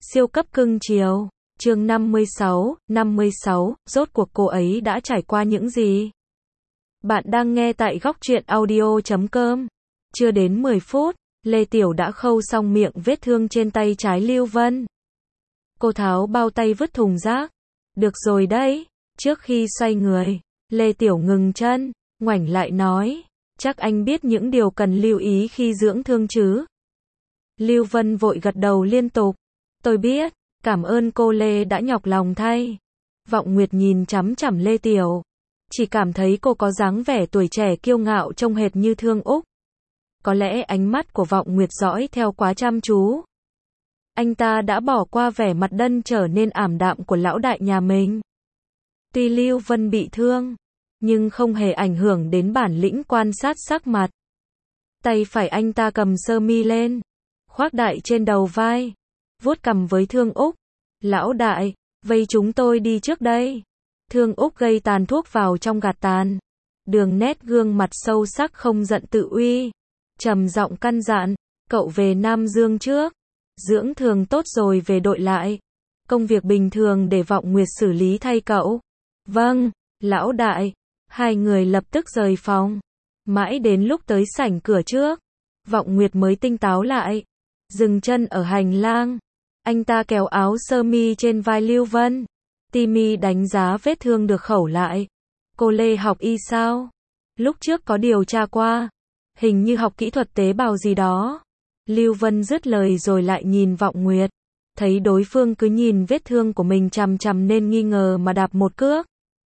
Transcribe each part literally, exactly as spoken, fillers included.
Siêu cấp cưng chiều. Chương năm mươi sáu, năm mươi sáu, rốt cuộc cô ấy đã trải qua những gì? Bạn đang nghe tại góc truyện audio chấm com. Chưa đến mười phút, Lê Tiểu đã khâu xong miệng vết thương trên tay trái Lưu Vân. Cô tháo bao tay vứt thùng rác. Được rồi đấy. Trước khi xoay người, Lê Tiểu ngừng chân, ngoảnh lại nói, chắc anh biết những điều cần lưu ý khi dưỡng thương chứ? Lưu Vân vội gật đầu liên tục. Tôi biết, cảm ơn cô Lê đã nhọc lòng thay. Vọng Nguyệt nhìn chằm chằm Lê Tiểu. Chỉ cảm thấy cô có dáng vẻ tuổi trẻ kiêu ngạo trông hệt như Thương Úc. Có lẽ ánh mắt của Vọng Nguyệt dõi theo quá chăm chú. Anh ta đã bỏ qua vẻ mặt đân trở nên ảm đạm của lão đại nhà mình. Tuy Lưu Vân bị thương, nhưng không hề ảnh hưởng đến bản lĩnh quan sát sắc mặt. Tay phải anh ta cầm sơ mi lên, khoác đại trên đầu vai, vuốt cằm với Thương Úc. Lão đại, vây chúng tôi đi trước đây. Thương Úc gây tàn thuốc vào trong gạt tàn. Đường nét gương mặt sâu sắc không giận tự uy. Trầm giọng căn dặn, cậu về Nam Dương trước. Dưỡng thường tốt rồi về đội lại. Công việc bình thường để Vọng Nguyệt xử lý thay cậu. Vâng, lão đại. Hai người lập tức rời phòng. Mãi đến lúc tới sảnh cửa trước, Vọng Nguyệt mới tinh táo lại. Dừng chân ở hành lang. Anh ta kéo áo sơ mi trên vai Lưu Vân. Timmy đánh giá vết thương được khẩu lại. Cô Lê học y sao? Lúc trước có điều tra qua. Hình như học kỹ thuật tế bào gì đó. Lưu Vân dứt lời rồi lại nhìn Vọng Nguyệt. Thấy đối phương cứ nhìn vết thương của mình chằm chằm nên nghi ngờ mà đạp một cước.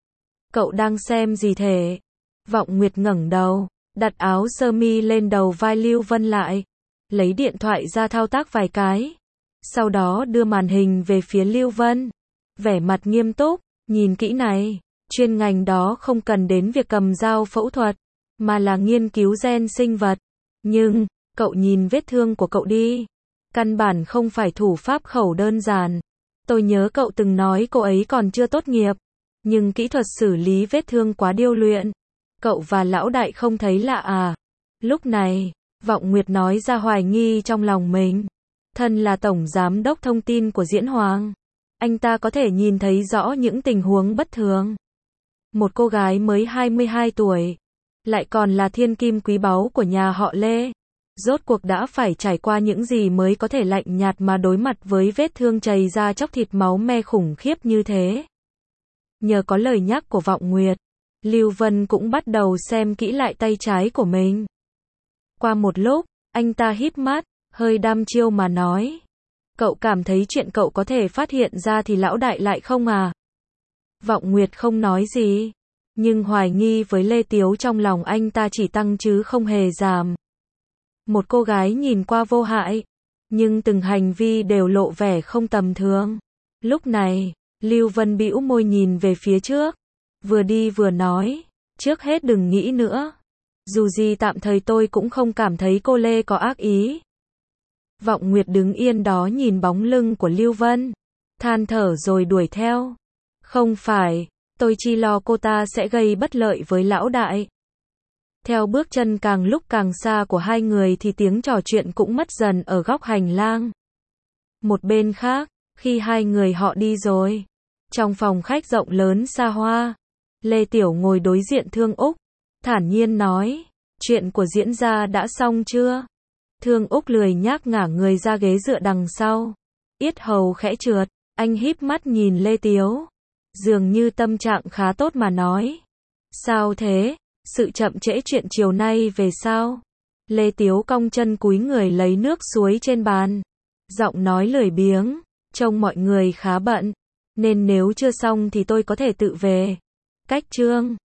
Cậu đang xem gì thế? Vọng Nguyệt ngẩng đầu, đặt áo sơ mi lên đầu vai Lưu Vân lại. Lấy điện thoại ra thao tác vài cái. Sau đó đưa màn hình về phía Lưu Vân. Vẻ mặt nghiêm túc, nhìn kỹ này. Chuyên ngành đó không cần đến việc cầm dao phẫu thuật, mà là nghiên cứu gen sinh vật. Nhưng, cậu nhìn vết thương của cậu đi. Căn bản không phải thủ pháp khẩu đơn giản. Tôi nhớ cậu từng nói cô ấy còn chưa tốt nghiệp. Nhưng kỹ thuật xử lý vết thương quá điêu luyện. Cậu và lão đại không thấy lạ à? Lúc này, Vọng Nguyệt nói ra hoài nghi trong lòng mình. Thân là tổng giám đốc thông tin của Diễn Hoàng. Anh ta có thể nhìn thấy rõ những tình huống bất thường. Một cô gái mới hai mươi hai tuổi. Lại còn là thiên kim quý báu của nhà họ Lê. Rốt cuộc đã phải trải qua những gì mới có thể lạnh nhạt mà đối mặt với vết thương chảy ra chóc thịt máu me khủng khiếp như thế. Nhờ có lời nhắc của Vọng Nguyệt, Lưu Vân cũng bắt đầu xem kỹ lại tay trái của mình. Qua một lúc, anh ta híp mắt, hơi đăm chiêu mà nói. Cậu cảm thấy chuyện cậu có thể phát hiện ra thì lão đại lại không à? Vọng Nguyệt không nói gì, nhưng hoài nghi với Lê Tiếu trong lòng anh ta chỉ tăng chứ không hề giảm. Một cô gái nhìn qua vô hại, nhưng từng hành vi đều lộ vẻ không tầm thường. Lúc này, Lưu Vân bĩu môi nhìn về phía trước, vừa đi vừa nói, trước hết đừng nghĩ nữa. Dù gì tạm thời tôi cũng không cảm thấy cô Lê có ác ý. Vọng Nguyệt đứng yên đó nhìn bóng lưng của Lưu Vân, than thở rồi đuổi theo. Không phải, tôi chỉ lo cô ta sẽ gây bất lợi với lão đại. Theo bước chân càng lúc càng xa của hai người thì tiếng trò chuyện cũng mất dần ở góc hành lang. Một bên khác, khi hai người họ đi rồi, trong phòng khách rộng lớn xa hoa, Lê Tiểu ngồi đối diện Thương Úc, thản nhiên nói, chuyện của Diễn gia đã xong chưa? Thương Úc lười nhác ngả người ra ghế dựa đằng sau, yết hầu khẽ trượt, anh híp mắt nhìn Lê Tiếu, dường như tâm trạng khá tốt mà nói. Sao thế? Sự chậm trễ chuyện chiều nay về sao? Lê Tiếu cong chân cúi người lấy nước suối trên bàn, giọng nói lười biếng, trông mọi người khá bận, nên nếu chưa xong thì tôi có thể tự về. Cách Trương,